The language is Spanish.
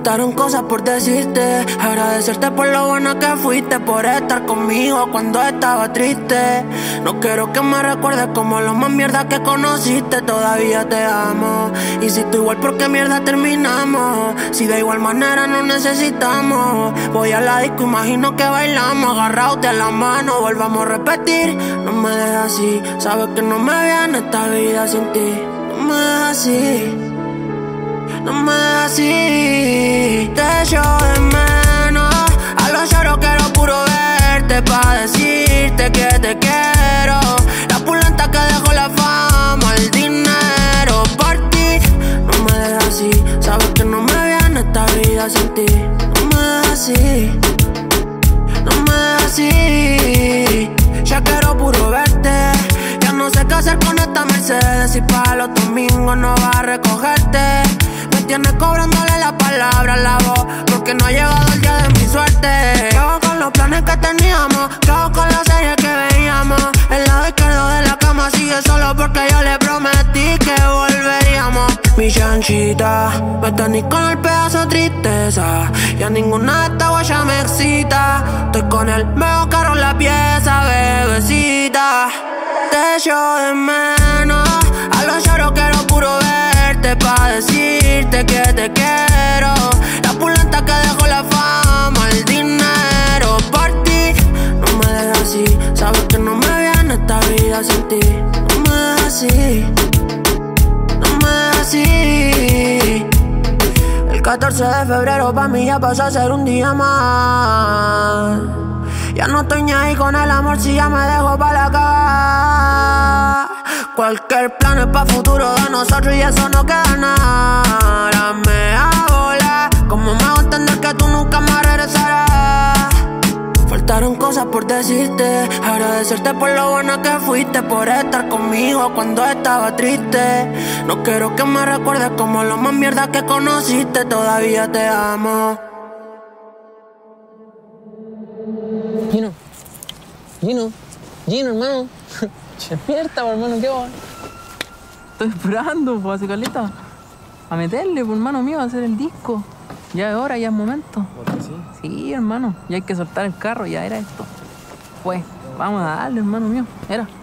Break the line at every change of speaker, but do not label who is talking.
Faltaron cosas por decirte, agradecerte por lo buena que fuiste, por estar conmigo cuando estaba triste. No quiero que me recuerdes como lo más mierda que conociste, todavía te amo. Y si tú igual, ¿por qué mierda terminamos? Si de igual manera nos necesitamos. Voy a la disco, imagino que bailamos, agarrados de la mano, volvamos a repetir. No me dejes así, sabes que no me viene esta vida sin ti. No me dejes así, no me dejes así. Te echo de menos, a los lloros quiero puro verte pa' decirte que te quiero. La pulenta que dejó la fama, el dinero por ti. No me dejes así, sabes que no me viene esta vida sin ti. No me dejes así, no me dejes así. Ya quiero puro verte, ya no sé qué hacer con esta Mercedes. Y para los domingos no va a recogerte. Me tienes cobrándole la palabra a la voz, porque no ha llegado el día de mi suerte. ¿Qué hago con los planes que teníamos? ¿Qué hago con la serie que veíamos? El lado izquierdo de la cama sigue solo porque yo le prometí que volveríamos. Mi chanchita, me tenés con el pedazo de tristeza. Ya ninguna de estas guayas me excita. Estoy con el mejor carro en la pieza, bebecita. Te echo de menos, a los lloros quiero puro verte pa' decirte que te quiero. La pulenta que dejó la fama, el dinero por ti. No me dejes así, sabes que no me viene esta vida sin ti. No me dejes así, no me dejes así. El 14 de febrero pa' mí ya pasó a ser un día más. Ya no estoy ni ahí con el amor si ya me dejo pa' la cagada. Cualquier plan es pa' futuro de nosotros y eso no queda nada. Dame a volar, ¿cómo me hago entender que tú nunca más regresarás? Faltaron cosas por decirte, agradecerte por lo buena que fuiste, por estar conmigo cuando estaba triste. No quiero que me recuerdes como lo más mierda que conociste, todavía te amo.
Gino, hermano. Despierta, hermano, ¿qué va? Estoy esperando, pues, hace caleta. A meterle, pues, hermano mío, a hacer el disco. Ya es hora, ya es momento.
¿Sí?
Sí, hermano, ya hay que soltar el carro, ya era esto. Pues, vamos a darle, hermano mío, era.